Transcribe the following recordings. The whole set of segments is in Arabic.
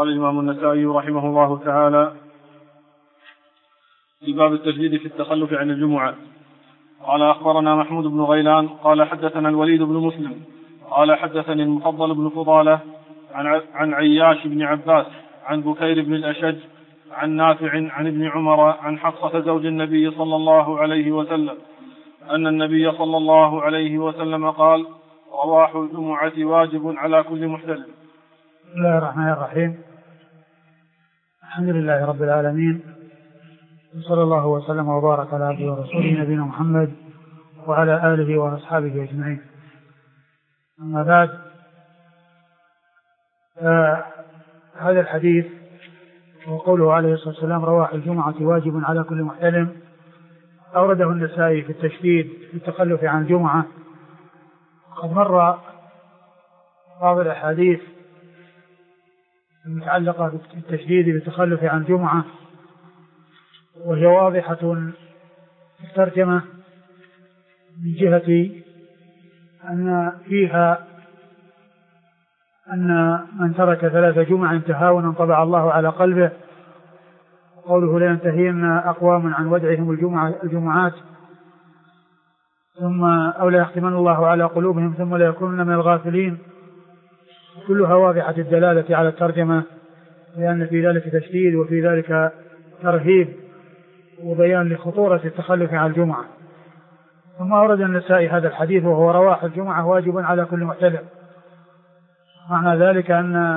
قال الإمام النسائي رحمه الله تعالى في باب التجديد في التخلف عن الجمعة. قال أخبرنا محمود بن غيلان قال حدثنا الوليد بن مسلم قال حدثني المفضل بن فضالة عن عياش بن عباس عن بكير بن الأشج عن نافع عن ابن عمر عن حفصة زوج النبي صلى الله عليه وسلم أن النبي صلى الله عليه وسلم قال: رواح الجمعة واجب على كل محتلم. بسم الله الرحمن الرحيم. الحمد لله رب العالمين، وصلى الله وسلم وبارك على عبده ورسوله نبينا محمد وعلى آله وأصحابه أجمعين. أما بعد، هذا الحديث وقوله عليه الصلاة والسلام: رواح الجمعة واجب على كل محتلم، أورده النسائي في التشديد في التخلف عن الجمعة. قد مر بعض الأحاديث المتعلقة بالتشديد بالتخلف عن الجمعة، وهي واضحة في الترجمة من جهة أن فيها أن من ترك 3 جمع تهاونا طبع الله على قلبه، قوله: لينتهين أقوام عن ودعهم الجمعات ثم أو لا يختمن الله على قلوبهم ثم لا يكونون من الغافلين، كلها واضحة الدلالة على الترجمة، لأن في ذلك تشديد وفي ذلك ترهيب وبيان لخطورة التخلف عن الجمعة. ثم أورد النسائي هذا الحديث وهو: رواح الجمعة واجب على كل محتلم. معنى ذلك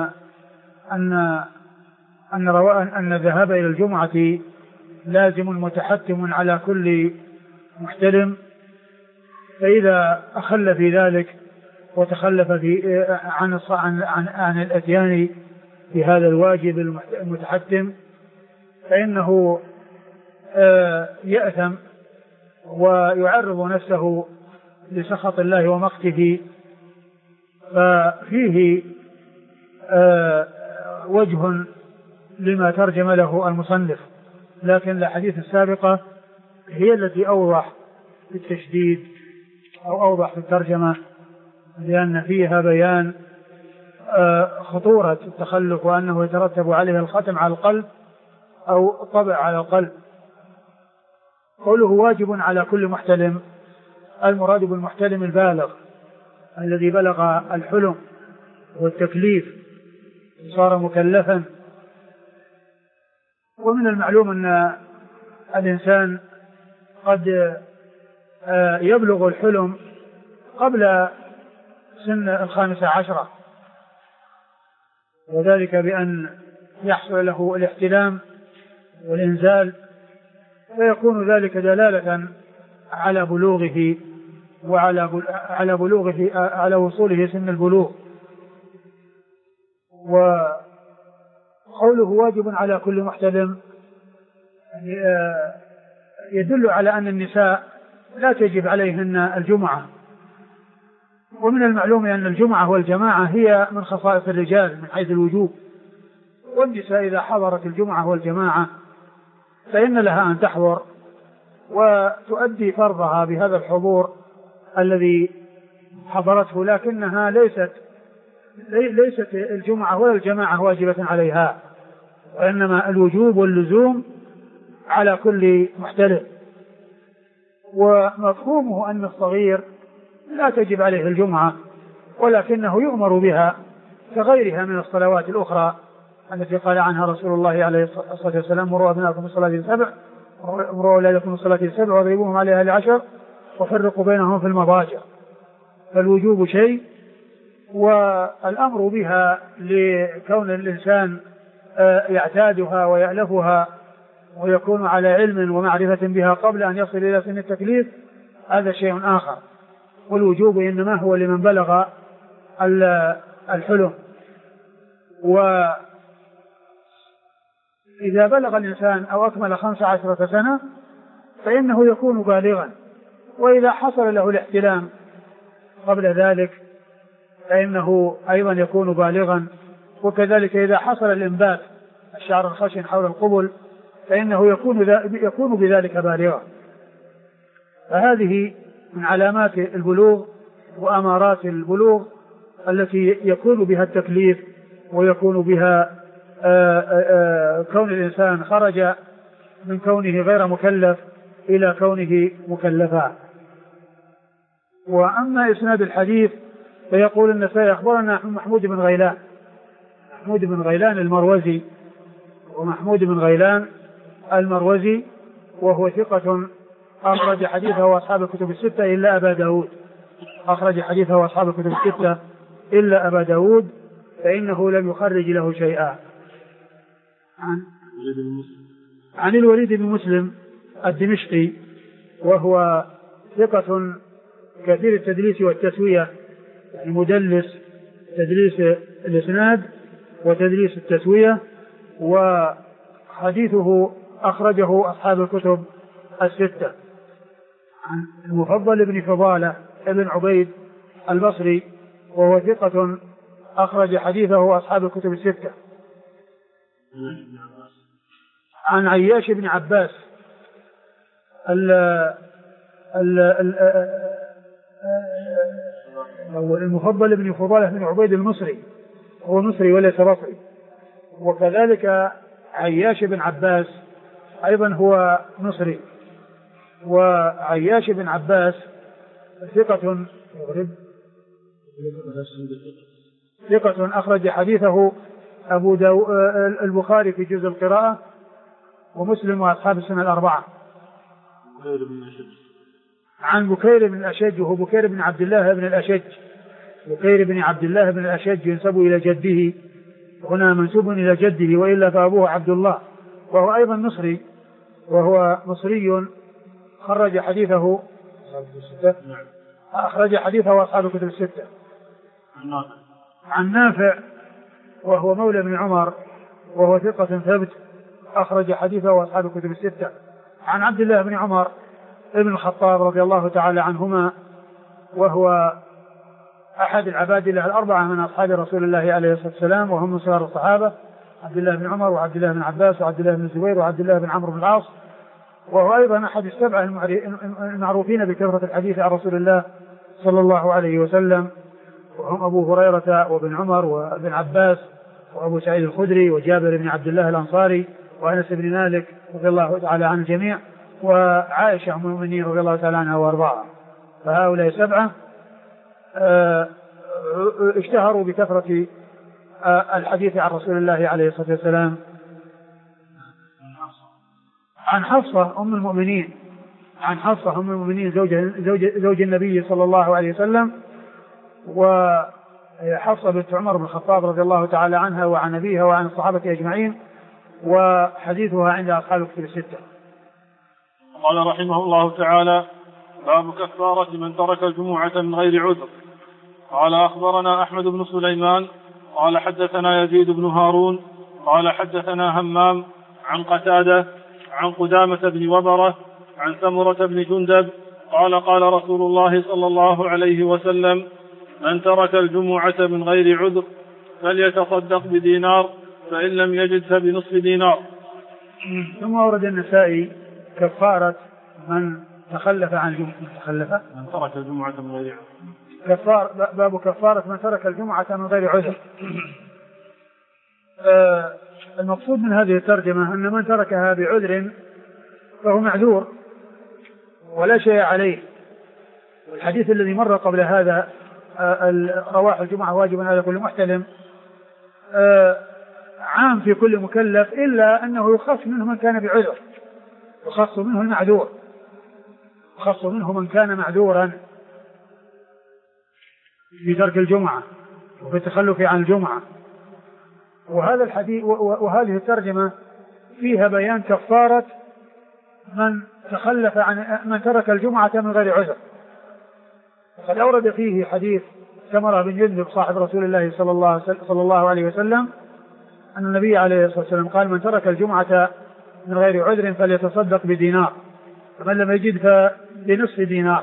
أن الذهاب إلى الجمعة لازم متحتم على كل محتلم، فإذا أخل في ذلك وتخلف عن الأتيان في هذا الواجب المتحتم فإنه يأثم ويعرض نفسه لسخط الله ومقته. ففيه وجه لما ترجم له المصنف، لكن الأحاديث السابقة هي التي أوضح في التشديد أو أوضح في الترجمة، لأن فيها بيان خطورة التخلف وأنه يترتب عليه الختم على القلب أو طبع على القلب. قوله واجب على كل محتلم، المراد بالمحتلم البالغ الذي بلغ الحلم والتكليف صار مكلفا. ومن المعلوم أن الإنسان قد يبلغ الحلم قبل سن 15، وذلك بأن يحصل له الاحتلام والإنزال، فيكون ذلك دلالة على بلوغه على وصوله سن البلوغ. وقوله واجب على كل محتلم يدل على أن النساء لا تجب عليهن الجمعة. ومن المعلوم أن الجمعة والجماعة هي من خصائص الرجال من حيث الوجوب، والنساء إذا حضرت الجمعة والجماعة فإن لها أن تحضر وتؤدي فرضها بهذا الحضور الذي حضرته، لكنها ليست الجمعة ولا الجماعة واجبة عليها، وإنما الوجوب واللزوم على كل محتلم. ومفهومه أن الصغير لا تجب عليه الجمعة، ولكنه يؤمر بها كغيرها من الصلوات الأخرى التي قال عنها رسول الله عليه الصلاة والسلام: مروا أبناءكم بالصلاة 7 مروا أولادكم بالصلاة 7 واضربوهم عليها 10 وفرقوا بينهم في المضاجع. فالوجوب شيء، والأمر بها لكون الإنسان يعتادها ويألفها ويكون على علم ومعرفة بها قبل أن يصل إلى سن التكليف هذا شيء آخر. والوجوب إنما هو لمن بلغ الحلم. وإذا بلغ الإنسان أو أكمل 15 سنة فإنه يكون بالغا، وإذا حصل له الاحتلام قبل ذلك فإنه أيضا يكون بالغا، وكذلك إذا حصل الإنبات الشعر الخشن حول القبل فإنه يكون بذلك بالغا. فهذه من علامات البلوغ وأمارات البلوغ التي يكون بها التكليف ويكون بها كون الإنسان خرج من كونه غير مكلف إلى كونه مكلفا. وأما إسناد الحديث فيقول النسائي أخبرنا محمود بن غيلان، محمود بن غيلان المروزي، ومحمود بن غيلان المروزي وهو ثقة أخرج حديثه أصحاب الكتب الستة إلا أبا داود، أخرج حديثه أصحاب الكتب الستة إلا أبا داود فإنه لم يخرج له شيئا. عن الوليد بن مسلم الدمشقي وهو ثقة كثير التدليس والتسوية، يعني مدلس تدليس الإسناد وتدليس التسوية، وحديثه أخرجه أصحاب الكتب الستة. عن المفضل بن فضالة ابن عبيد البصري وهو ثقة أخرج حديثه أصحاب الكتب الستة. عن عياش بن عباس المفضل بن فضالة بن عبيد المصري، هو مصري وليس بصري. وكذلك عياش بن عباس أيضا هو مصري. وعياش بن عباس ثقة أخرج حديثه البخاري في جزء القراءة ومسلم وأصحاب السنة الأربعة. عن بكير بن الأشج وهو بكير بن عبد الله بن الأشج، بكير بن عبد الله بن الأشج ينسب إلى جده، هنا منسوب إلى جده وإلا فأبوه عبد الله، وهو أيضا مصري، وهو مصري خرج حديثه أخرج حديثه أصحاب الكتب الستة. عن نافع وهو مولى بن عمر وهو ثقة ثبت أخرج حديثه أصحاب الكتب الستة. عن عبد الله بن عمر ابن الخطاب رضي الله تعالى عنهما وهو أحد العبادلة الأربعة من أصحاب رسول الله عليه الصلاة والسلام، وهم من صغار الصحابة، عبد الله بن عمر وعبد الله بن عباس وعبد الله بن الزبير وعبد الله بن عمرو بن العاص، وهو أيضا أحد السبعة المعروفين بكثرة الحديث عن رسول الله صلى الله عليه وسلم، وهم أبو هريرة وابن عمر وابن عباس وأبو سعيد الخدري وجابر بن عبد الله الأنصاري وأنس بن مالك رضي الله تعالى عن الجميع، وعائشة أم المؤمنين رضي الله تعالى عنها وأرضاها. فهؤلاء سبعة اشتهروا بكثرة الحديث عن رسول الله عليه الصلاة والسلام. عن حفصة أم المؤمنين، عن حفصة أم المؤمنين زوج النبي صلى الله عليه وسلم، وحفصة بنت عمر بن الخطاب رضي الله تعالى عنها وعن أبيها وعن الصحابة أجمعين، وحديثها عند أصحاب الكتب الستة. قال رحمه الله تعالى: باب كفارة من ترك الجمعة من غير عذر. قال أخبرنا أحمد بن سليمان قال حدثنا يزيد بن هارون قال حدثنا همام عن قتادة عن قدامة بن وبرة عن سمرة بن جندب قال قال رسول الله صلى الله عليه وسلم: من ترك الجمعة من غير عذر فليتصدق بدينار، فإن لم يجد فبنصف دينار. ثم ورد النسائي كفارة من تخلف عن الجمعة، من ترك الجمعة من غير عذر. باب كفارة من ترك الجمعة من غير عذر. المقصود من هذه الترجمة أن من تركها بعذر فهو معذور ولا شيء عليه. والحديث الذي مر قبل هذا رواح الجمعة واجب على كل محتلم عام في كل مكلف، إلا أنه يخص منه من كان بعذر، يخص منه المعذور، يخص منه من كان معذورا في ترك الجمعة وفي التخلف عن الجمعة. وهذا الحديث وهذه الترجمة فيها بيان كفارة من تخلف عن من ترك الجمعة من غير عذر. وقد أورد فيه حديث سمرة بن جندب صاحب رسول الله صلى الله عليه وسلم أن النبي عليه الصلاة والسلام قال: من ترك الجمعة من غير عذر فليتصدق بدينار، فمن لم يجد فبنصف دينار.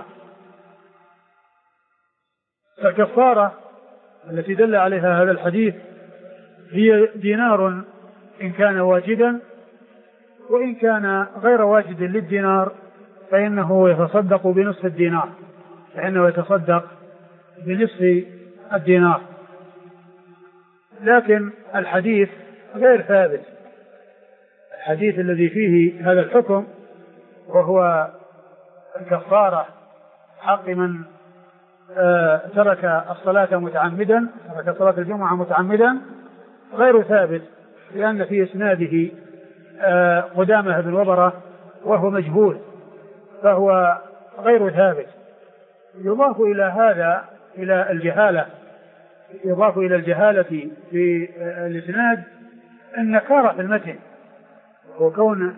فالكفارة التي دل عليها هذا الحديث هي دينار إن كان واجدا، وإن كان غير واجد للدينار فإنه يتصدق بنصف الدينار، فإنه يتصدق بنصف الدينار. لكن الحديث غير ثابت. الحديث الذي فيه هذا الحكم وهو الكفارة حق من ترك الصلاة متعمدا، ترك صلاة الجمعة متعمدا، غير ثابت، لأن في إسناده قدامة بن وبرة وهو مجهول، فهو غير ثابت. يضاف إلى هذا إلى الجهالة، يضاف إلى الجهالة في الإسناد النكارة في المتن، وكون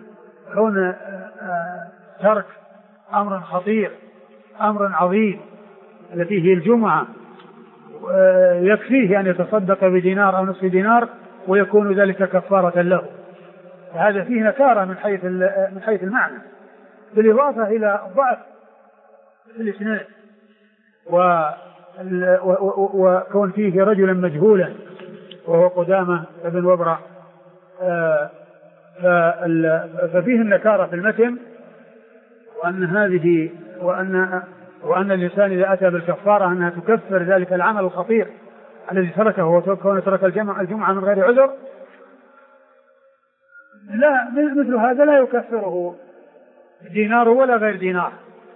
ترك أمر خطير، أمر عظيم التي هي الجمعة، يكفيه أن يتصدق بدينار أو نصف دينار ويكون ذلك كفارة له. هذا فيه نكارة من حيث المعنى، بالإضافة إلى ضعف الإسناد وكون فيه رجلا مجهولا وهو قدامة بن وبرة، ففيه النكارة في المتن، وأن الإنسان إذا أتى بالكفارة أنها تكفر ذلك العمل الخطير الذي تركه، وكون ترك الجمعة من غير عذر، لا مثل هذا لا يكفره دينار ولا غير دينار.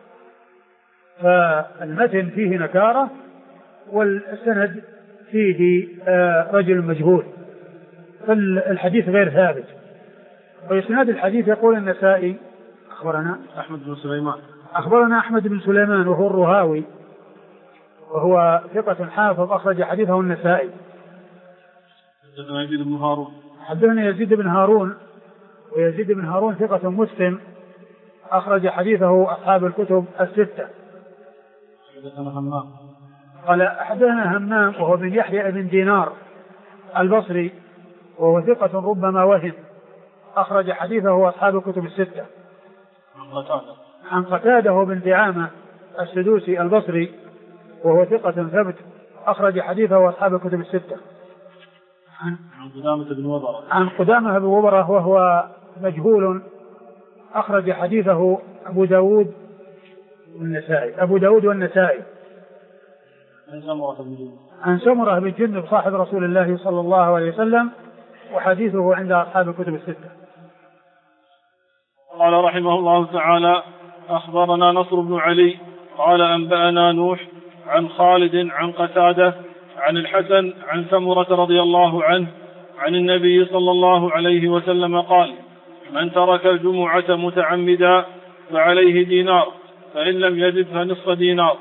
فالمتن فيه نكارة والسند فيه رجل مجهول، فالحديث غير ثابت. وإسناد الحديث يقول النسائي أخبرنا أحمد بن سليمان وهو الرهاوي، وهو ثقة حافظ أخرج حديثه النسائي. حدثنا يزيد بن هارون، ويزيد بن هارون ثقة مسلم أخرج حديثه أصحاب الكتب الستة. قال حدثنا همام وهو بن يحيى بن دينار البصري، وهو ثقة ربما وهم، أخرج حديثه أصحاب الكتب الستة. عن قتادة بن دعامة السدوسي البصري، وهو ثقة ثبت، أخرج حديثه أصحاب الكتب الستة. عن قدامة بن وبرة وهو مجهول، أخرج حديثه أبو داود والنسائي. عن سمرة بن جندب صاحب رسول الله صلى الله عليه وسلم، وحديثه عند أصحاب الكتب الستة. قال رحمه الله تعالى: أخبرنا نصر بن علي قال أنبأنا نوح عن خالد عن قتادة عن الحسن عن سمرة رضي الله عنه عن النبي صلى الله عليه وسلم قال: من ترك الجمعة متعمدا فعليه دينار، فإن لم يزد فنصف دينار.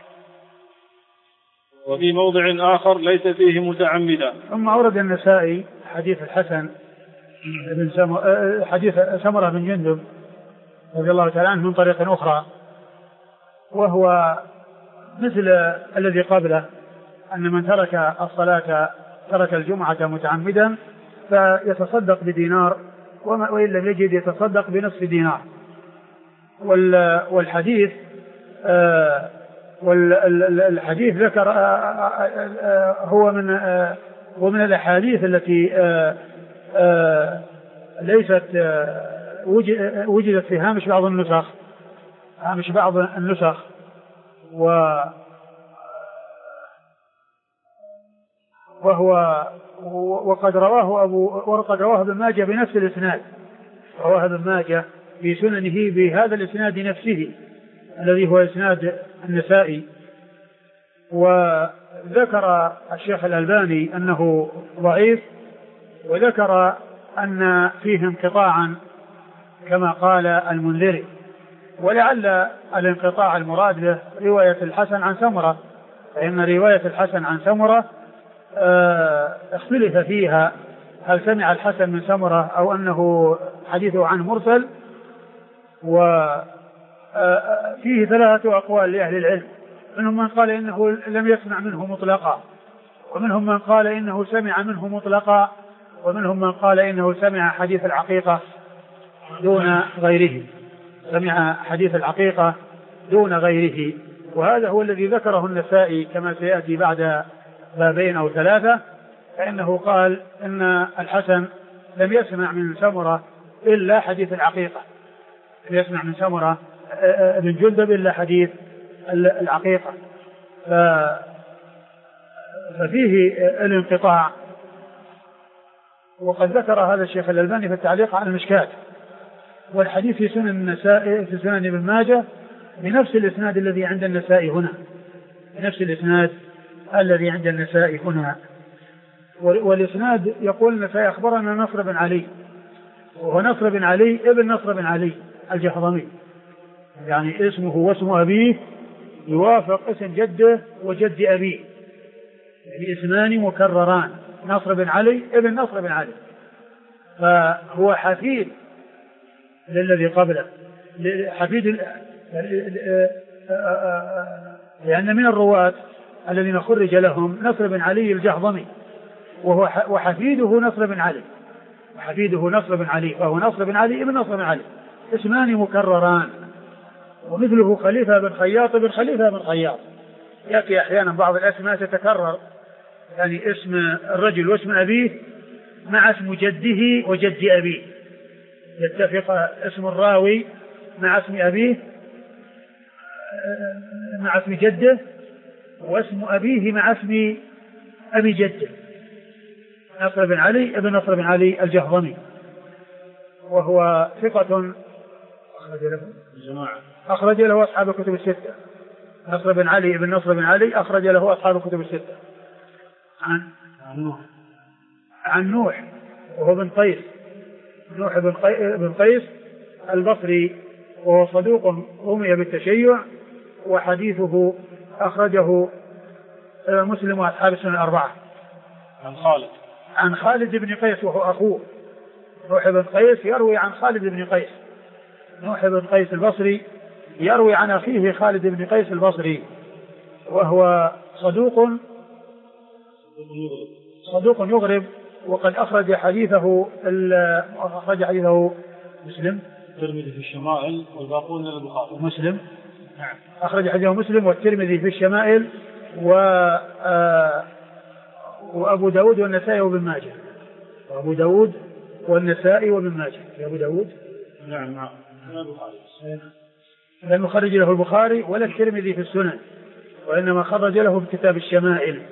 وفي موضع آخر: ليس فيه متعمدا. ثم أورد النسائي حديث الحسن حديث سمرة بن جندب رضي الله تعالى عنه من طريق أخرى، وهو مثل الذي قبله، أن من ترك الصلاة ترك الجمعة متعمدا فيتصدق بدينار، وإن لم يجد يتصدق بنصف دينار. والحديث والحديث ذكر هو من الأحاديث التي ليست وجدت في هامش بعض النسخ وقد رواه ابن ماجه بنفس الإسناد، رواه ابن ماجه في سننه بهذا الإسناد نفسه الذي هو إسناد النسائي. وذكر الشيخ الألباني أنه ضعيف، وذكر أن فيه انقطاعا كما قال المنذري، ولعل الانقطاع المراد به رواية الحسن عن سمرة، فإن رواية الحسن عن سمرة اختلف فيها، هل سمع الحسن من سمرة أو أنه حديثه عن مرسل. وفيه 3 أقوال لأهل العلم، منهم من قال إنه لم يسمع منه مطلقا، ومنهم من قال إنه سمع منه مطلقا، ومنهم من قال إنه سمع حديث العقيقة دون غيره، سمع حديث العقيقة دون غيره. وهذا هو الذي ذكره النسائي كما سيأتي بعد 2 أو 3، فإنه قال إن الحسن لم يسمع من سمرة إلا حديث العقيقة، لم يسمع من سمرة بن جندب إلا حديث العقيقة، ففيه الانقطاع. وقد ذكر هذا الشيخ الألباني في التعليق على المشكاة، والحديث في سنن النسائي في سنن ابن ماجه بنفس الإسناد الذي عند النسائي هنا، بنفس الإسناد الذي عند النسائي هنا. والإسناد يقول النسائي أخبرنا نصر بن علي، وهو نصر بن علي ابن نصر بن علي الجهضمي، يعني اسمه واسم أبيه يوافق اسم جده وجد أبيه، يعني اسمان مكرران، نصر بن علي ابن نصر بن علي، فهو حفيد للذي قبله، حفيد، لأن من الرواة الذين خرج لهم نصر بن علي الجهضمي، وحفيده نصر بن علي، وحفيده نصر بن علي، فهو نصر بن علي ابن نصر بن علي، اسمان مكرران. ومثله خليفة بن خياط بن خليفة بن خياط، يأتي أحيانا بعض الأسماء تتكرر، يعني اسم الرجل واسم أبيه مع اسم جده وجد أبيه، يتفق اسم الراوي مع اسم أبيه مع اسم جده، واسم أبيه مع اسم أبي جده. نصر بن علي ابن نصر بن علي الجهضمي، وهو ثقة أخرج له أصحاب الكتب الستة. نصر بن علي ابن نصر بن علي أخرج له أصحاب الكتب الستة. عن نوح وهو بن قيس، نوح بن قيس البصري، وهو صدوق رمي بالتشيع، وحديثه أخرجه مسلم وأصحاب السنن الأربعة. عن خالد بن قيس وهو أخوه، نوح بن قيس يروي عن خالد بن قيس، نوح بن قيس البصري يروي عن أخيه خالد بن قيس البصري، وهو صدوق يغرب، وقد أخرج حديثه مسلم، الترمذي في الشمائل والباقون للبخاري. مسلم، نعم، أخرج حديثه مسلم والترمذي في الشمائل وأبو داود والنسائي وابن ماجه، وأبو داود والنسائي وابن ماجه. أبو داود نعم لم يخرج له البخاري ولا الترمذي في السنن، وإنما خرج له في كتاب الشمائل.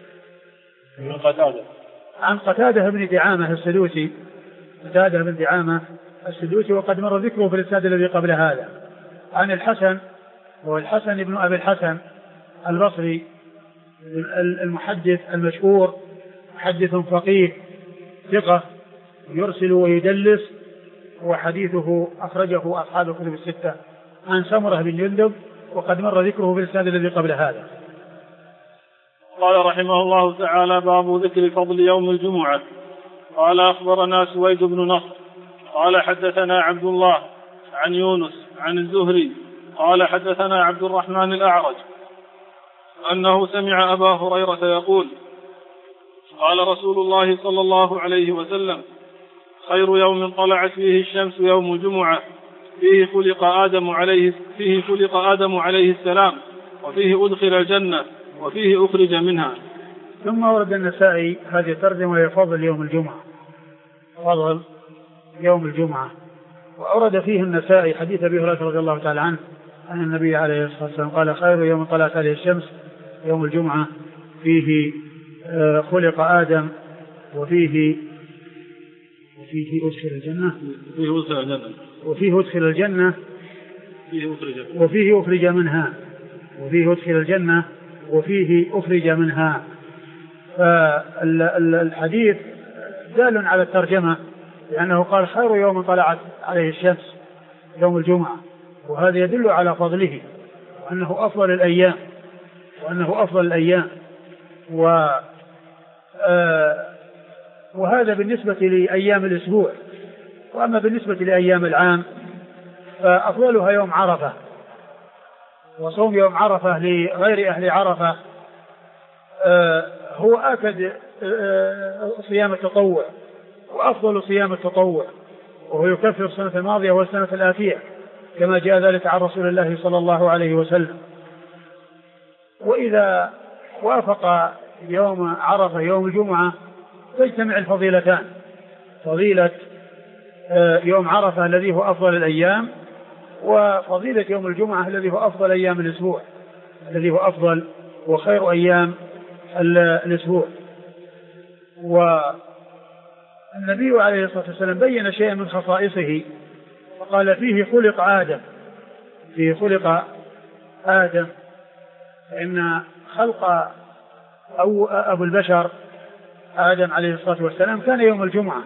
عن قتادة بن دعامة السدوسي، قتادة بن دعامة السدوسي، وقد مر ذكره في الإسناد الذي قبل هذا. عن الحسن، وهو الحسن بن أبي الحسن البصري المحدث المشهور، محدث فقيه ثقة يرسل ويدلس، وحديثه أخرجه أصحاب الكتب الستة. عن سمرة بن جندب، وقد مر ذكره في الإسناد الذي قبل هذا. قال رحمه الله تعالى: باب ذكر فضل يوم الجمعة. قال: أخبرنا سويد بن نصر قال: حدثنا عبد الله عن يونس عن الزهري قال: حدثنا عبد الرحمن الأعرج أنه سمع أبا هريرة يقول: قال رسول الله صلى الله عليه وسلم: خير يوم طلعت فيه الشمس يوم الجمعة، فيه خلق آدم عليه السلام، وفيه أدخل الجنة، وفيه أخرج منها. ثم ورد النسائي هذه الترجمة وهي فضل يوم الجمعة، فضل يوم الجمعة. وأورد فيه النسائي حديث أبي هريرة رضي الله تعالى عنه أن النبي عليه الصلاة والسلام قال: خير يوم طلعت عليه الشمس يوم الجمعة، فيه خلق آدم، وفيه أدخل الجنة، وفيه أدخل الجنة، وفيه أخرج منها، وفيه أدخل الجنة، وفيه أخرج منها. فالحديث دال على الترجمة، لأنه قال: خير يوم طلعت عليه الشمس يوم الجمعة، وهذا يدل على فضله، وأنه أفضل الأيام، وهذا بالنسبة لأيام الأسبوع. وأما بالنسبة لأيام العام فأفضلها يوم عرفة، وصوم يوم عرفة لغير أهل عرفة هو آكد صيام التطوع، وأفضل صيام التطوع، وهو يكفر السنة الماضية والسنة الآتية، كما جاء ذلك عن رسول الله صلى الله عليه وسلم. وإذا وافق يوم عرفة يوم الجمعة تجتمع الفضيلتان، فضيلة يوم عرفة الذي هو أفضل الأيام، وفضيلة يوم الجمعة الذي هو أفضل أيام الأسبوع، الذي هو أفضل وخير أيام الأسبوع. النبي عليه الصلاة والسلام بين شيئا من خصائصه وقال فيه خلق آدم، فيه خلق آدم، فإن خلق أبو البشر آدم عليه الصلاة والسلام كان يوم الجمعة،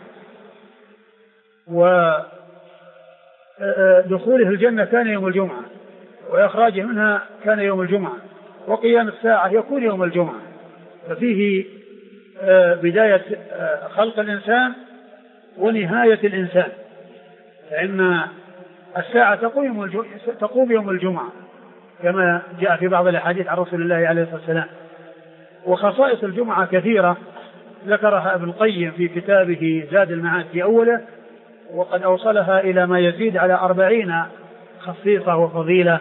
ودخوله الجنة كان يوم الجمعة، وإخراجه منها كان يوم الجمعة، وقيام الساعة يكون يوم الجمعة. ففيه بداية خلق الإنسان ونهاية الإنسان، فإن الساعة تقوم يوم الجمعة كما جاء في بعض الأحاديث عن رسول الله عليه الصلاة والسلام. وخصائص الجمعة كثيرة ذكرها ابن القيم في كتابه زاد المعاد في أوله، وقد أوصلها إلى ما يزيد على 40 خصيصة وفضيلة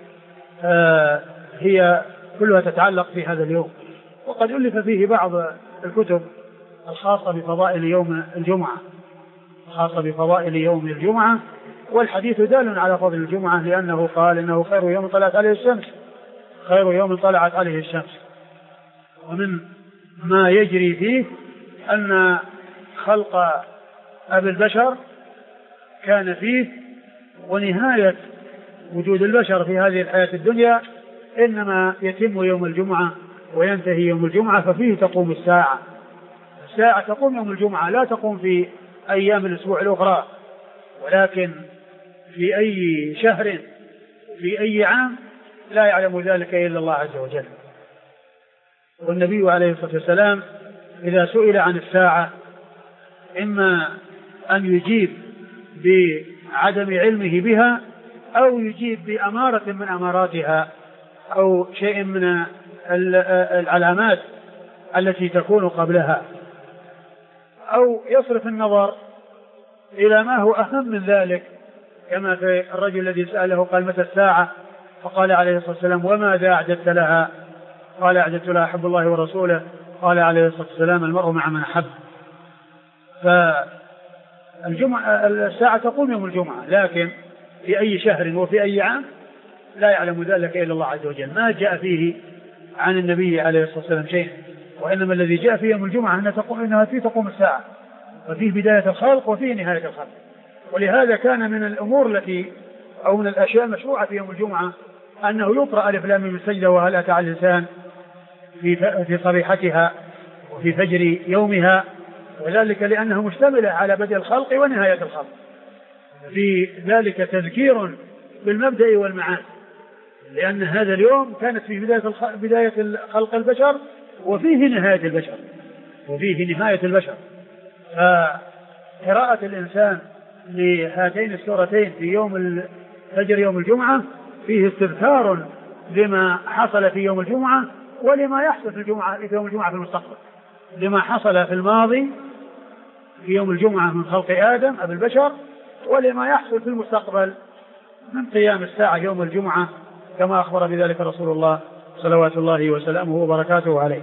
هي كلها تتعلق في هذا اليوم. وقد ألف فيه بعض الكتب الخاصة بفضائل يوم الجمعة، خاصة بفضائل يوم الجمعة، والحديث دال على فضل الجمعة، لأنه قال إنه خير يوم طلعت عليه الشمس، خير يوم طلعت عليه الشمس. ومن ما يجري فيه أن خلق أبي البشر كان فيه، ونهاية وجود البشر في هذه الحياة الدنيا إنما يتم يوم الجمعة وينتهي يوم الجمعة، ففيه تقوم الساعة. الساعة تقوم يوم الجمعة، لا تقوم في أيام الأسبوع الأخرى، ولكن في أي شهر في أي عام لا يعلم ذلك إلا الله عز وجل. والنبي عليه الصلاة والسلام إذا سئل عن الساعة إما أن يجيب بعدم علمه بها، أو يجيب بأمارة من أماراتها، أو شيء من العلامات التي تكون قبلها، أو يصرف النظر إلى ما هو أهم من ذلك، كما في الرجل الذي سأله قال متى الساعة؟ فقال عليه الصلاة والسلام فماذا أعددت لها؟ قال أعددت لها حب الله ورسوله. قال عليه الصلاة والسلام المرء مع من أحب. الساعة تقوم يوم الجمعة، لكن في أي شهر وفي أي عام لا يعلم ذلك إلا الله عز وجل. ما جاء فيه عن النبي عليه الصلاة والسلام شيء، وإنما الذي جاء في يوم الجمعة إنها فيه تقوم الساعة، وفيه بداية الخلق وفيه نهاية الخلق. ولهذا كان من الأمور التي أو من الأشياء المشروعة في يوم الجمعة أنه يقرأ ألف لام ميم السجدة وهل أتى على الإنسان في صبيحتها وفي فجر يومها، وذلك لأنه مشتملة على بدء الخلق ونهاية الخلق. في ذلك تذكير بالمبدأ والمعاد، لأن هذا اليوم كانت في بداية خلق البشر وفيه نهاية البشر، فقراءة الإنسان لهاتين السورتين في يوم فجر يوم الجمعة فيه استذكار لما حصل في يوم الجمعة ولما يحصل في يوم الجمعة في المستقبل، لما حصل في الماضي في يوم الجمعة من خلق آدم أبي البشر، ولما يحصل في المستقبل من قيام الساعة يوم الجمعة، كما أخبر بذلك رسول الله صلوات الله وسلامه وبركاته عليه.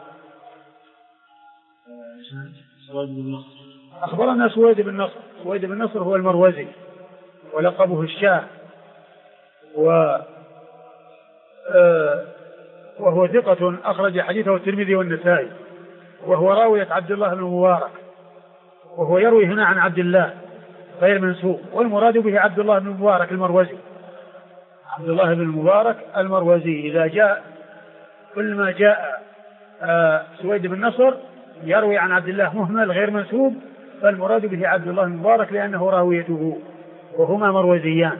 أخبرنا سويد بن نصر. سويد بن نصر هو المروزي ولقبه الشاه، وهو ثقة أخرج حديثه الترمذي والنسائي، وهو راوية عبد الله بن المبارك، وهو يروي هنا عن عبد الله غير منسوب، والمراد به عبد الله بن المبارك المروزي، عبد الله بن المبارك المروزي. إذا جاء كل ما جاء سويد بن نصر يروي عن عبد الله مهمل غير منسوب، فالمراد به عبد الله بن المبارك لأنه راويته، وهما مروزيان.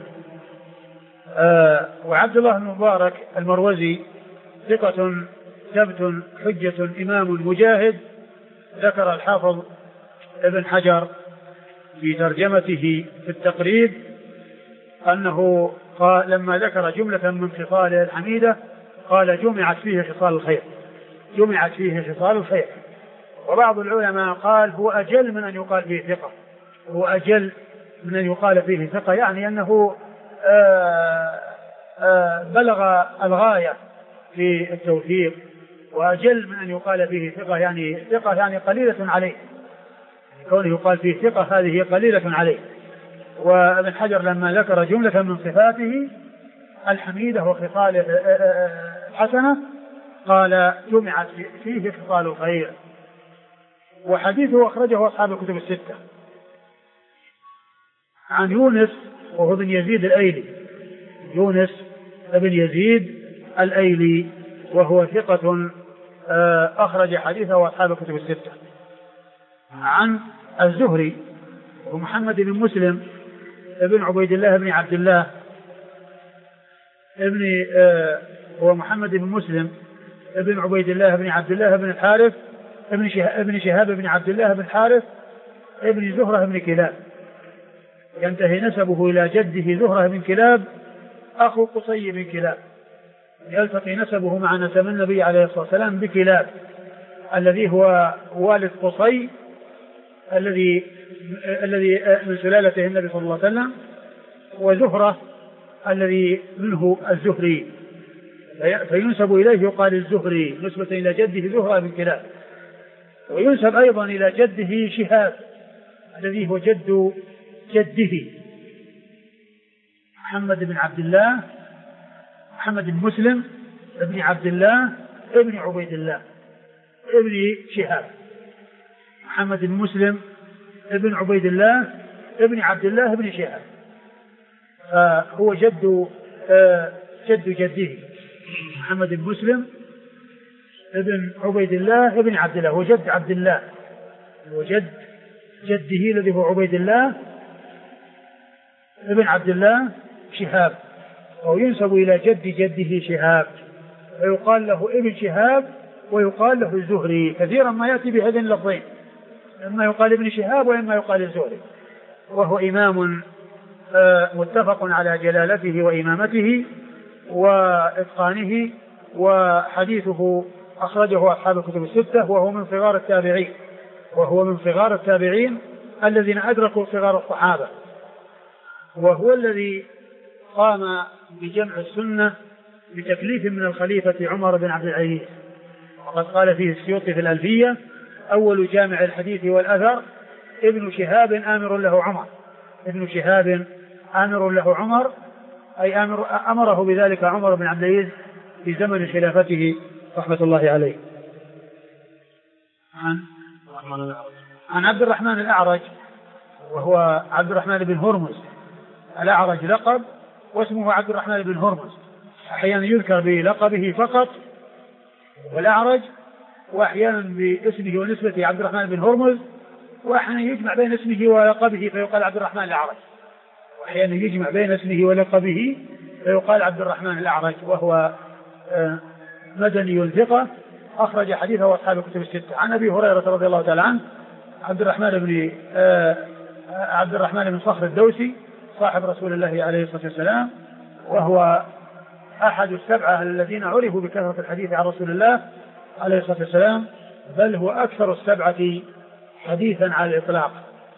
وعبد الله بن المبارك المروزي ثقة ثبت حجة إمام مجاهد. ذكر الحافظ ابن حجر في ترجمته في التقريب أنه قال لما ذكر جملة من خصاله الحميدة قال جمعت فيه خصال الخير، جمعت فيه خصال الخير. وبعض العلماء قال هو أجل من أن يقال فيه ثقة، هو أجل من أن يقال فيه ثقة، يعني أنه بلغ الغاية في التوثيق، وأجل من أن يقال فيه ثقة، يعني ثقة يعني قليلة عليه، كونه يقال فيه ثقة هذه قليلة عليه. وابن حجر لما ذكر جملة من صفاته الحميدة وخصاله الحسنة قال جمعت فيه خصال الخير. وحديثه أخرجه أصحاب الكتب الستة. عن يونس وهو بن يزيد الأيلي، يونس بن يزيد الأيلي وهو ثقة أخرج حديثه أصحاب الكتب الستة. عن الزهري ومحمد بن مسلم ابن عبيد الله بن عبد الله ومحمد بن مسلم ابن عبيد الله بن عبد الله بن الحارث ابن شهاب بن عبد الله بن الحارث ابن زهرة بن كلاب، ينتهي نسبه إلى جده زهرة بن كلاب أخو قصي بن كلاب، يلتقي نسبه مع نسب النبي عليه الصلاة والسلام بكلاب الذي هو والد قصي الذي من سلالته النبي صلى الله عليه وسلم، وزهرة الذي منه الزهري، فينسب إليه يقال الزهري نسبة إلى جده زهرة بن كلاب. وينسب أيضا إلى جده شهاب الذي هو جد جده محمد بن عبد الله، محمد بن مسلم ابن عبد الله ابن عبيد الله ابن شهاب، محمد بن مسلم ابن عبيد الله ابن عبد الله ابن شهاب، فهو جد جده محمد بن مسلم ابن عبيد الله ابن عبد الله، وجد عبد الله وجد جده الذي هو عبيد الله ابن عبد الله شهاب، أو ينسب إلى جد جده شهاب، ويقال له ابن شهاب ويقال له الزهري. كثيرا ما يأتي بهذين اللفظين، إما يقال ابن شهاب وإما يقال الزهري، وهو إمام متفق على جلالته وإمامته وإتقانه، وحديثه أخرجه أصحاب الكتب الستة، وهو من صغار التابعين الذين أدركوا صغار الصحابة، وهو الذي قام بجمع السنة بتكليف من الخليفة عمر بن عبد العزيز، وقد قال فيه السيوطي في الألفية: أول جامع الحديث والأثر ابن شهاب آمر له عمر، ابن شهاب آمر له عمر، أي أمره بذلك عمر بن عبد العزيز في زمن خلافته رحمة الله عليه. عن عبد الرحمن الأعرج، وهو عبد الرحمن بن هرمز، الأعرج لقب واسمه عبد الرحمن بن هرمز، أحيانا يذكر بلقبه فقط والأعرج، وأحيانا باسمه ونسبته عبد الرحمن بن هرمز، وأحيانا يجمع بين اسمه ولقبه فيقال عبد الرحمن الأعرج، وأحيانا يجمع بين اسمه ولقبه فيقال عبد الرحمن الأعرج، وهو مدني ثقة أخرج حديثه أصحاب الكتب الستة. عن أبي هريرة رضي الله تعالى عنه عبد الرحمن بن صخر الدوسي صاحب رسول الله عليه الصلاة والسلام، وهو أحد السبعة الذين عرفوا بكثرة الحديث عن رسول الله عليه الصلاة والسلام، بل هو أكثر السبعة حديثا على الإطلاق.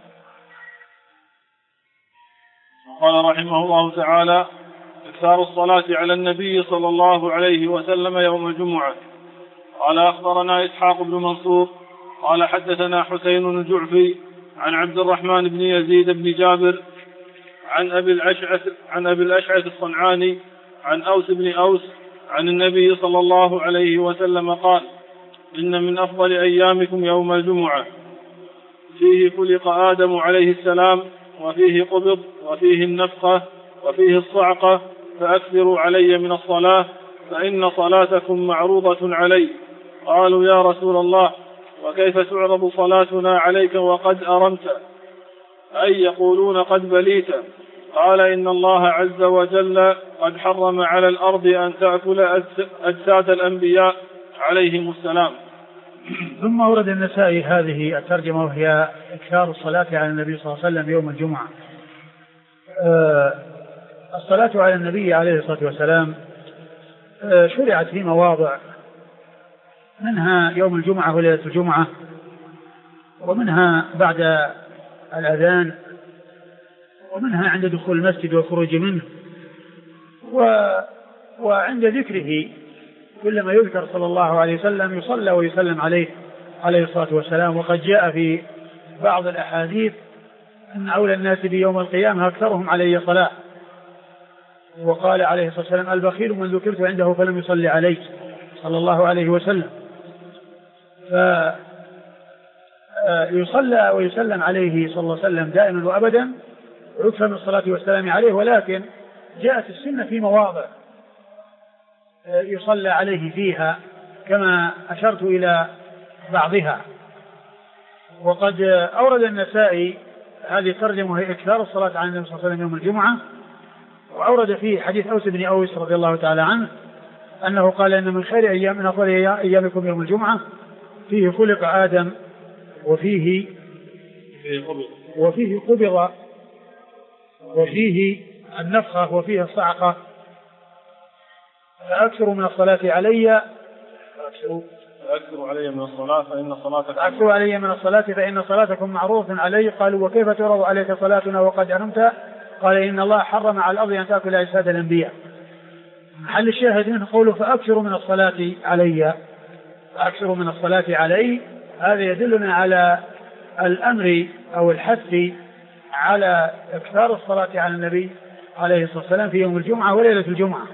قال رحمه الله تعالى: إكثار الصلاة على النبي صلى الله عليه وسلم يوم الجمعة. قال أخبرنا إسحاق بن منصور قال حدثنا حسين الجعفي عن عبد الرحمن بن يزيد بن جابر عن أبي الأشعث الصنعاني عن أوس بن أوس عن النبي صلى الله عليه وسلم قال: إن من أفضل أيامكم يوم الجمعة، فيه خلق آدم عليه السلام، وفيه قبض، وفيه النفخة، وفيه الصعقة، فأكثروا علي من الصلاة فإن صلاتكم معروضة علي. قالوا: يا رسول الله، وكيف تعرض صلاتنا عليك وقد أرمت، أي يقولون قد بليت؟ قال: إن الله عز وجل قد حرم على الأرض أن تأكل أجساد الأنبياء عليهم السلام. ثم ورد النسائي هذه الترجمة، وهي إكثار الصلاة على النبي صلى الله عليه وسلم يوم الجمعة. الصلاة على النبي عليه الصلاة والسلام شرعت في مواضع، منها يوم الجمعة وليلة الجمعة، ومنها بعد الأذان، ومنها عند دخول المسجد والخروج منه، وعند ذكره كلما يذكر صلى الله عليه وسلم يصلى ويسلم عليه الصلاة والسلام. وقد جاء في بعض الأحاديث أن أولى الناس بيوم القيامة أكثرهم علي صلاة، وقال عليه الصلاة والسلام: البخيل من ذكرت عنده فلم يصلي عليه صلى الله عليه وسلم. يصلى ويسلم عليه صلى الله عليه وسلم دائما وأبدا ويكثر من الصلاة والسلام عليه، ولكن جاءت السنة في مواضع يصلى عليه فيها كما أشرت إلى بعضها. وقد أورد النسائي هذه الترجمة وهي إكثار الصلاة على النبي صلى الله عليه وسلم يوم الجمعة، وأورد فيه حديث أوس بن أوس رضي الله تعالى عنه أنه قال إن من خير أيام من أفضل أيامكم يوم الجمعة فيه خلق آدم وفيه قبض وفيه النفخة وفيه الصعقة، فأكثروا من الصلاة علي أكثروا علي من الصلاة فإن صلاتكم معروف علي. قالوا وكيف تعرض عليك صلاتنا وقد أنمت؟ قال إن الله حرم على الأرض أن تأكل أجساد الأنبياء. محل الشاهد منه قوله فأكثروا من الصلاة علي، فأكثروا من الصلاة علي، هذا يدلنا على الأمر أو الحث على إكثار الصلاة على النبي عليه الصلاة والسلام في يوم الجمعة وليلة الجمعة.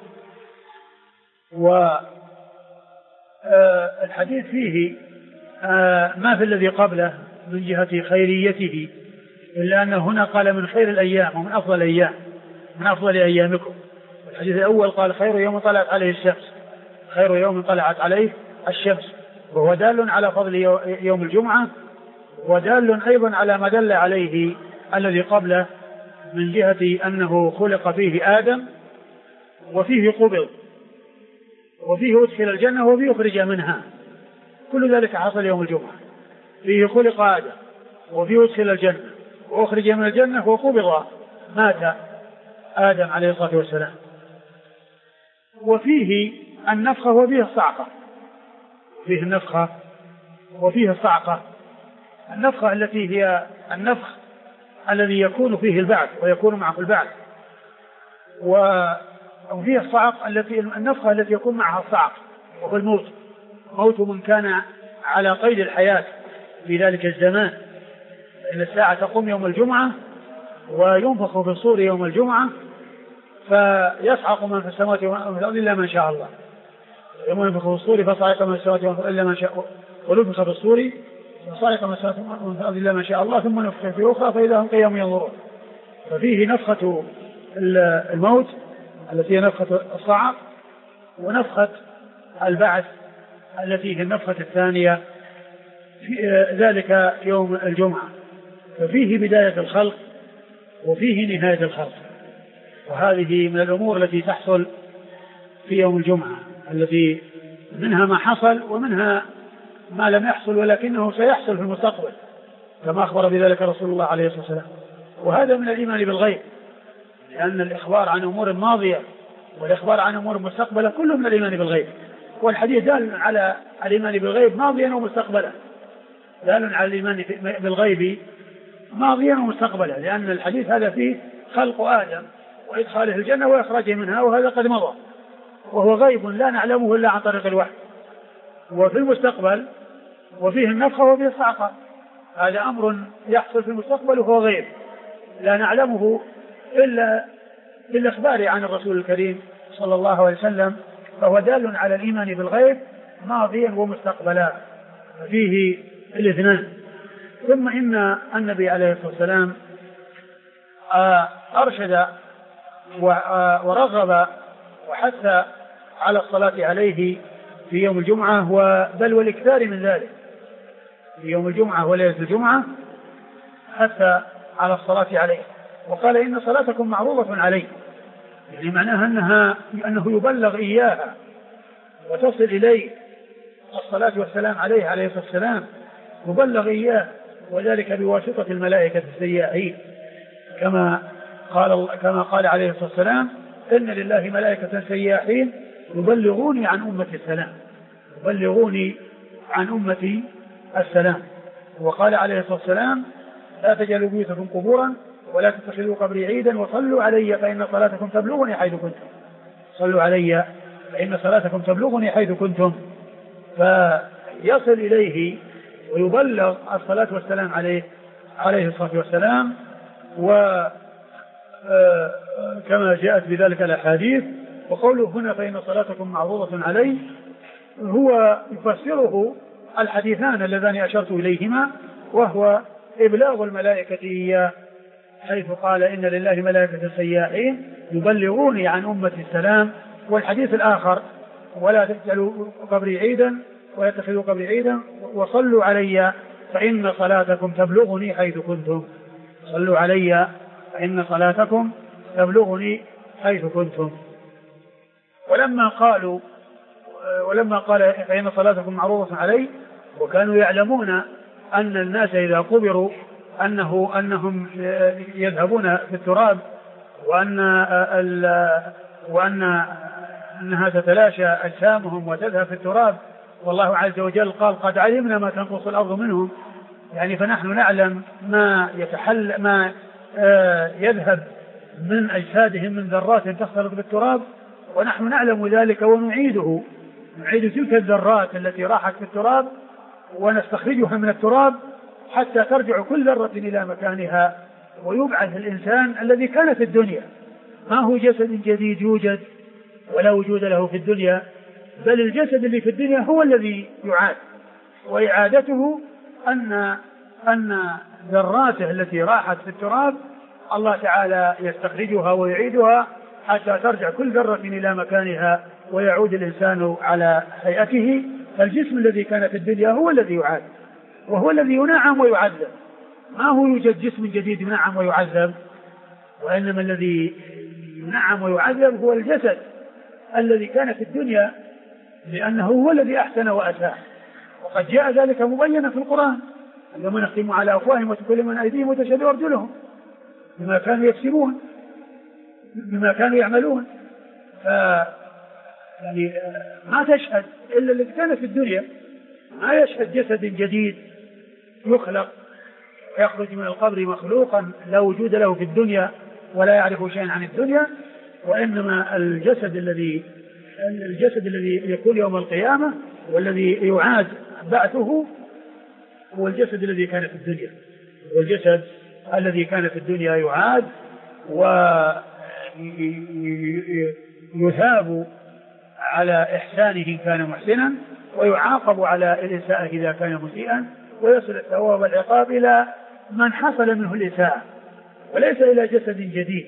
والحديث فيه ما في الذي قبله من جهة خيريته، إلا أنه هنا قال من خير الأيام ومن أفضل الأيام من أفضل أيامكم. الحديث الأول قال خير يوم طلعت عليه الشمس، خير يوم طلعت عليه الشمس، وهو دال على فضل يوم الجمعة، ودال أيضا على ما دل عليه الذي قبله من جهة أنه خلق فيه آدم وفيه قبض وفيه أدخل الجنة وفيه أخرج منها، كل ذلك حصل يوم الجمعة. فيه خلق آدم وفيه أدخل الجنة وأخرج من الجنة وقبض، مات آدم عليه الصلاة والسلام. وفيه النفخة وفيه الصعقة، فيه النفخة وفيه الصعقة. النفخة التي هي النفخ الذي يكون فيه البعث ويكون معه البعث، وفيه الصعق النفخة التي يكون معها الصعق وهو الموت، موت من كان على قيد الحياة في ذلك الزمان. إن الساعة تقوم يوم الجمعة وينفخ في الصور يوم الجمعة فيصعق من في السماوات ومن في الأرض إلا من شاء الله. يوم ينفخ في الصور فصعق من في السماوات ومن في الأرض إلا من شاء، ونفخ في الصور فصعق من في السماوات ومن في الأرض إلا من شاء الله، ثم نفخ في أخرى فإذا هم قيام ينظرون. ففيه نفخة الموت التي هي نفخة الصعق، ونفخة البعث التي هي النفخة الثانية في ذلك يوم الجمعة. ففيه بداية الخلق وفيه نهاية الخلق، وهذه من الأمور التي تحصل في يوم الجمعة، التي منها ما حصل ومنها ما لم يحصل ولكنه سيحصل في المستقبل كما أخبر بذلك رسول الله عليه الصلاة والسلام. وهذا من الإيمان بالغيب، لأن الإخبار عن أمور ماضية والإخبار عن أمور مستقبلة كله من الإيمان بالغيب، والحديث دال على الإيمان بالغيب ماضيا ومستقبلا، دال على الإيمان بالغيب ماضيا ومستقبلا، لأن الحديث هذا فيه خلق آدم وإدخاله الجنة وإخراجه منها، وهذا قد مضى وهو غيب لا نعلمه إلا عن طريق الوحي. وفي المستقبل وفيه النفخة وفيه الصعقة، هذا أمر يحصل في المستقبل وهو غيب لا نعلمه إلا بالإخبار عن الرسول الكريم صلى الله عليه وسلم، فهو دال على الإيمان بالغيب ماضيا ومستقبلا، فيه الاثنان. ثم إن النبي عليه الصلاة والسلام أرشد ورغب وحث على الصلاة عليه في يوم الجمعة، بل والإكثار من ذلك في يوم الجمعة وليلة الجمعة، حث على الصلاة عليه وقال إن صلاتكم معروضة عليه، يعني معناها أنه يبلغ إياها وتصل إليه الصلاة والسلام عليه عليه الصلاة والسلام، يبلغ إياه، وذلك بواسطة الملائكة السياحين كما قال عليه الصلاة والسلام إن لله ملائكة سياحين يبلغوني عن أمتي السلام، يبلغوني عن أمتي السلام. وقال عليه الصلاة والسلام لا تجعلوا بيوتكم قبورا ولا تتخذوا قبري عيدا وصلوا علي فإن صلاتكم تبلغني حيث كنتم، صلوا علي فإن صلاتكم تبلغني حيث كنتم، فيصل إليه ويبلغ الصلاة والسلام عليه الصلاة والسلام. وكما جاءت بذلك الأحاديث. وقوله هنا فإن صلاتكم معروضة عليه هو يفسره الحديثان اللذان أشرت إليهما، وهو إبلاغ الملائكة إياه، حيث قال إن لله ملائكة سياحين يبلغوني عن أمة السلام. والحديث الآخر ولا تجعلوا قبري عيدا ولا تتخذوا قبري عيدا وصلوا علي فإن صلاتكم تبلغني حيث كنتم. صلوا علي فإن صلاتكم تبلغني حيث كنتم. ولما قال فإن صلاتكم معروضة علي، وكانوا يعلمون أن الناس إذا قبروا أنهم يذهبون في التراب، وأنها تتلاشى أجسامهم وتذهب في التراب، والله عز وجل قال قد علمنا ما تنقص الأرض منهم، يعني فنحن نعلم ما يذهب من أجسادهم من ذرات تختلط بالتراب، ونحن نعلم ذلك ونعيد تلك الذرات التي راحت في التراب ونستخرجها من التراب حتى ترجع كل ذرة إلى مكانها، ويبعث الإنسان الذي كان في الدنيا. ما هو جسد جديد يوجد ولا وجود له في الدنيا، بل الجسد اللي في الدنيا هو الذي يعاد، وإعادته أن ذراته التي راحت في التراب الله تعالى يستخرجها ويعيدها حتى ترجع كل ذرة إلى مكانها ويعود الإنسان على هيئته. فالجسم الذي كان في الدنيا هو الذي يعاد، وهو الذي ينعم ويعذب. ما هو يوجد جسم جديد ينعم ويعذب، وإنما الذي ينعم ويعذب هو الجسد الذي كان في الدنيا، لأنه هو الذي أحسن وأساء. وقد جاء ذلك مبينا في القرآن: عندما نختم على أفواههم وتكلمنا أيديهم وتشهد أرجلهم بما كانوا يكسبون بما كانوا يعملون. يعني ما تشهد إلا الذي كان في الدنيا، ما يشهد جسد جديد يخلق ويخرج من القبر مخلوقا لا وجود له في الدنيا ولا يعرف شيئا عن الدنيا، وإنما الجسد الذي يكون يوم القيامة والذي يعاد بعثه هو الجسد الذي كان في الدنيا. والجسد الذي كان في الدنيا يعاد ويثاب على إحسانه إن كان محسنا، ويعاقب على الإساءة إذا كان مسيئا، ويصل الثواب والعقاب إلى من حصل منه الإساءة وليس إلى جسد جديد.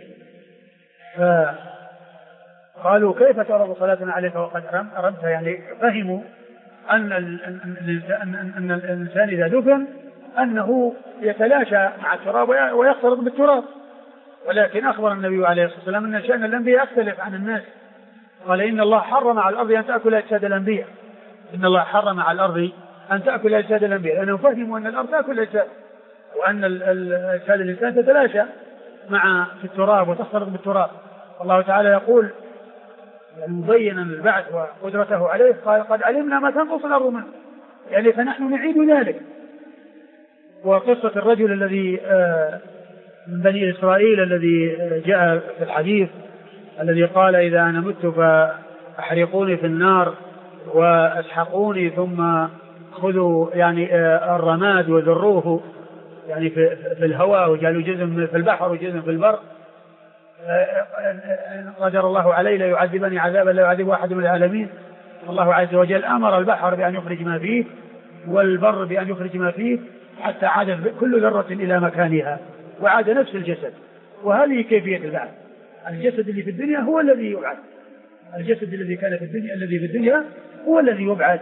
قالوا كيف تعرض صلاتنا عليك وقد أرمت؟ يعني فهموا أن الإنسان إذا دفن أنه يتلاشى مع التراب ويختلط بالتراب، ولكن أخبر النبي عليه الصلاة والسلام أن شأن الأنبياء يختلف عن الناس. قال إن الله حرم على الأرض أن تأكل أجساد الأنبياء، إن الله حرم على الأرض أن تأكل أجساد الأنبياء، لأنهم فهموا أن الأرض تأكل أجساد، وأن أجساد الإنسان تتلاشى في التراب وتختلط بالتراب. الله تعالى يقول مبينا البعث وقدرته عليه، قال قد علمنا ما تنقص الأرض منه، يعني فنحن نعيد ذلك. وقصة الرجل الذي من بني إسرائيل الذي جاء في الحديث الذي قال إذا أنا مت فأحرقوني في النار وأسحقوني ثم خذوا يعني الرماد وذروه يعني في الهواء وجعلوا جزء في البحر وجزء في البر، قدر الله علي لا يعذبني عذابا لا يعذب أحد من العالمين. الله عز وجل أمر البحر بأن يخرج ما فيه والبر بأن يخرج ما فيه حتى عاد كل ذرة إلى مكانها وعاد نفس الجسد. وهذه كيفية البعث. الجسد اللي في الدنيا هو الذي يبعث، الجسد الذي كان في الدنيا الذي في الدنيا هو الذي يبعث.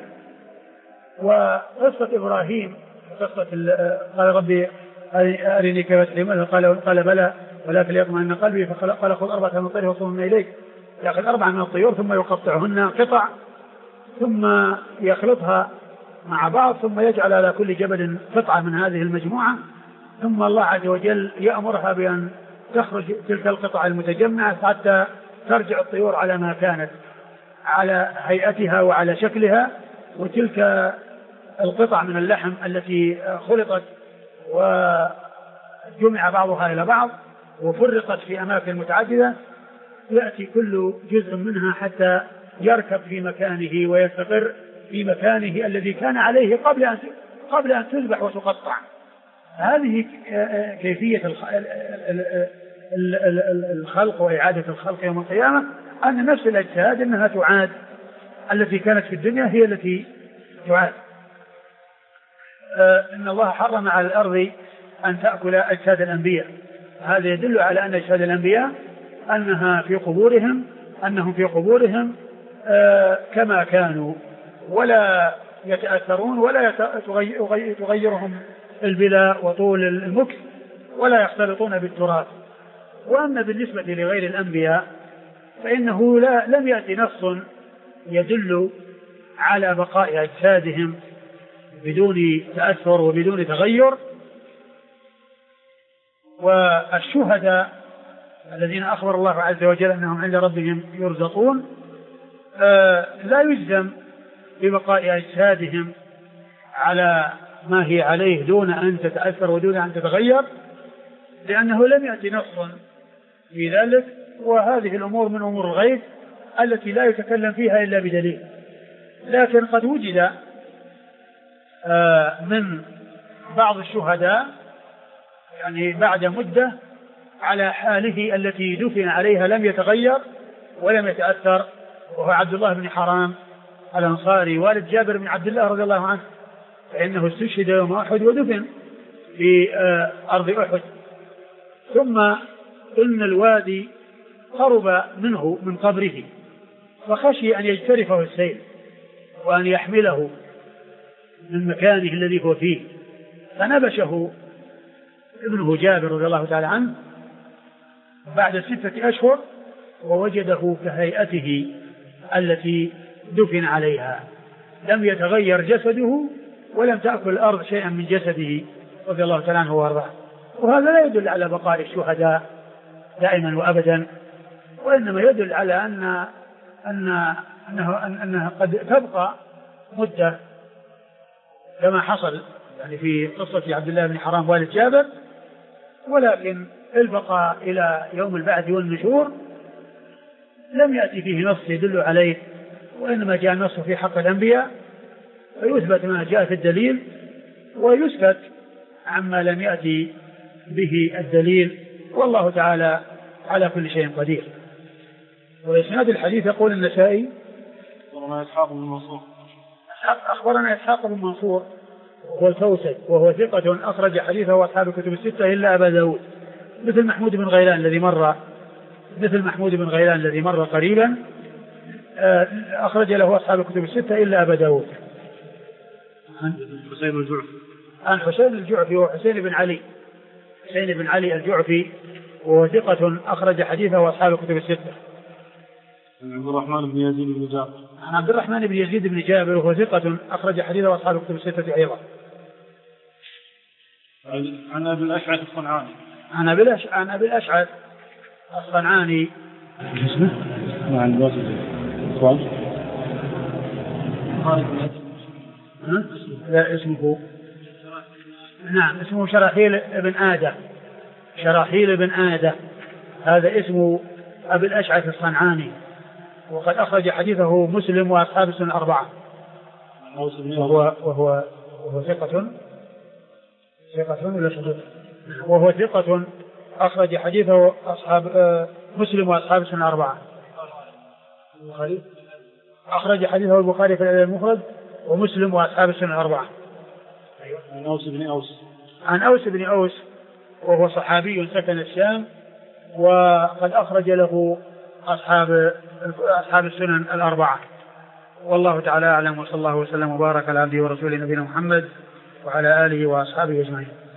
وقصة إبراهيم قصة قال ربي أرني كيف تحيي، قال بلى ولكن ليطمئن قلبي، فقال خذ 4 من الطير وصومهن إليك، يأخذ 4 من الطيور ثم يقطعهن قطع ثم يخلطها مع بعض ثم يجعل على كل جبل قطعة من هذه المجموعة، ثم الله عز وجل يأمرها بأن تخرج تلك القطع المتجمعة حتى ترجع الطيور على ما كانت على هيئتها وعلى شكلها. وتلك القطع من اللحم التي خلطت وجمع بعضها إلى بعض وفرقت في أماكن متعددة، يأتي كل جزء منها حتى يركب في مكانه ويستقر في مكانه الذي كان عليه قبل أن تذبح وتقطع. هذه كيفية الخلق وإعادة الخلق يوم القيامة، أن نفس الأجساد أنها تعاد، التي كانت في الدنيا هي التي تعاد. إن الله حرم على الأرض أن تأكل أجساد الأنبياء. هذا يدل على أن أجساد الأنبياء أنهم في قبورهم كما كانوا، ولا يتأثرون ولا تغيرهم البلاء وطول المكث، ولا يختلطون بالتراب. وأما بالنسبة لغير الأنبياء فإنه لم يأتي نص يدل على بقاء أجسادهم بدون تأثر وبدون تغير. والشهداء الذين أخبر الله عز وجل أنهم عند ربهم يرزقون لا يجزم ببقاء أجسادهم على ما هي عليه دون أن تتأثر ودون أن تتغير، لأنه لم يأتي نص في ذلك. وهذه الأمور من أمور الغيب التي لا يتكلم فيها إلا بدليل. لكن قد وجد من بعض الشهداء يعني بعد مدة على حاله التي دفن عليها لم يتغير ولم يتأثر، وهو عبد الله بن حرام الأنصاري والد جابر بن عبد الله رضي الله عنه، فإنه استشهد يوم أحد ودفن في أرض أحد. ثم إن الوادي قرب منه من قبره، فخشي أن يجترفه السيل وأن يحمله من مكانه الذي هو فيه، فنبشه ابنه جابر رضي الله تعالى عنه بعد 6 أشهر ووجده كهيئته التي دفن عليها، لم يتغير جسده ولم تأكل الأرض شيئا من جسده رضي الله تعالى عنه وارضاه. وهذا لا يدل على بقاء الشهداء دائما وأبدا، وإنما يدل على أنها قد تبقى مدة كما حصل يعني في قصة عبد الله بن حرام والد جابر، ولكن البقاء إلى يوم البعث والنشور لم يأتي فيه نص يدل عليه، وإنما جاء النص في حق الأنبياء فيثبت ما جاء في الدليل ويثبت عما لم يأتي به الدليل، والله تعالى على كل شيء قدير. وإسناد الحديث يقول النسائي أخبرنا إسحاق بن منصور وهو الكوسج وهو ثقة أخرج حديثه وأصحاب الكتب الستة إلا أبا داود، مثل محمود بن غيلان الذي مر قريبا أخرج له أصحاب الكتب الستة إلا أبا داود. عن حسين الجعفي وحسين بن علي الجعفي وهو ثقة أخرج حديثه وأصحاب الكتب الستة. عن عبد الرحمن بن يزيد بن جابر وهو ثقة أخرج حديثه وأصحاب الكتب الستة أيضا. عن أبي الأشعث الصنعاني اسمه لا اسمه نعم اسمه شراحيل بن آدة هذا اسمه أبي الأشعث الصنعاني، وقد أخرج حديثه مسلم وأصحاب السنن الأربعة، وهو ثقة ولا صدوق؟ وهو ثقة أخرج حديثه أصحاب مسلم وأصحاب السنن الأربعة. أخرج حديثه البخاري في الأدب المفرد ومسلم وأصحاب السنن الأربعة. عن أوس بن أوس وهو صحابي سكن الشام، وقد أخرج له أصحاب السنن الأربعة. والله تعالى أعلم، وصلى الله وسلم وبارك على عبده ورسوله نبينا محمد وعلى آله وأصحابه أجمعين.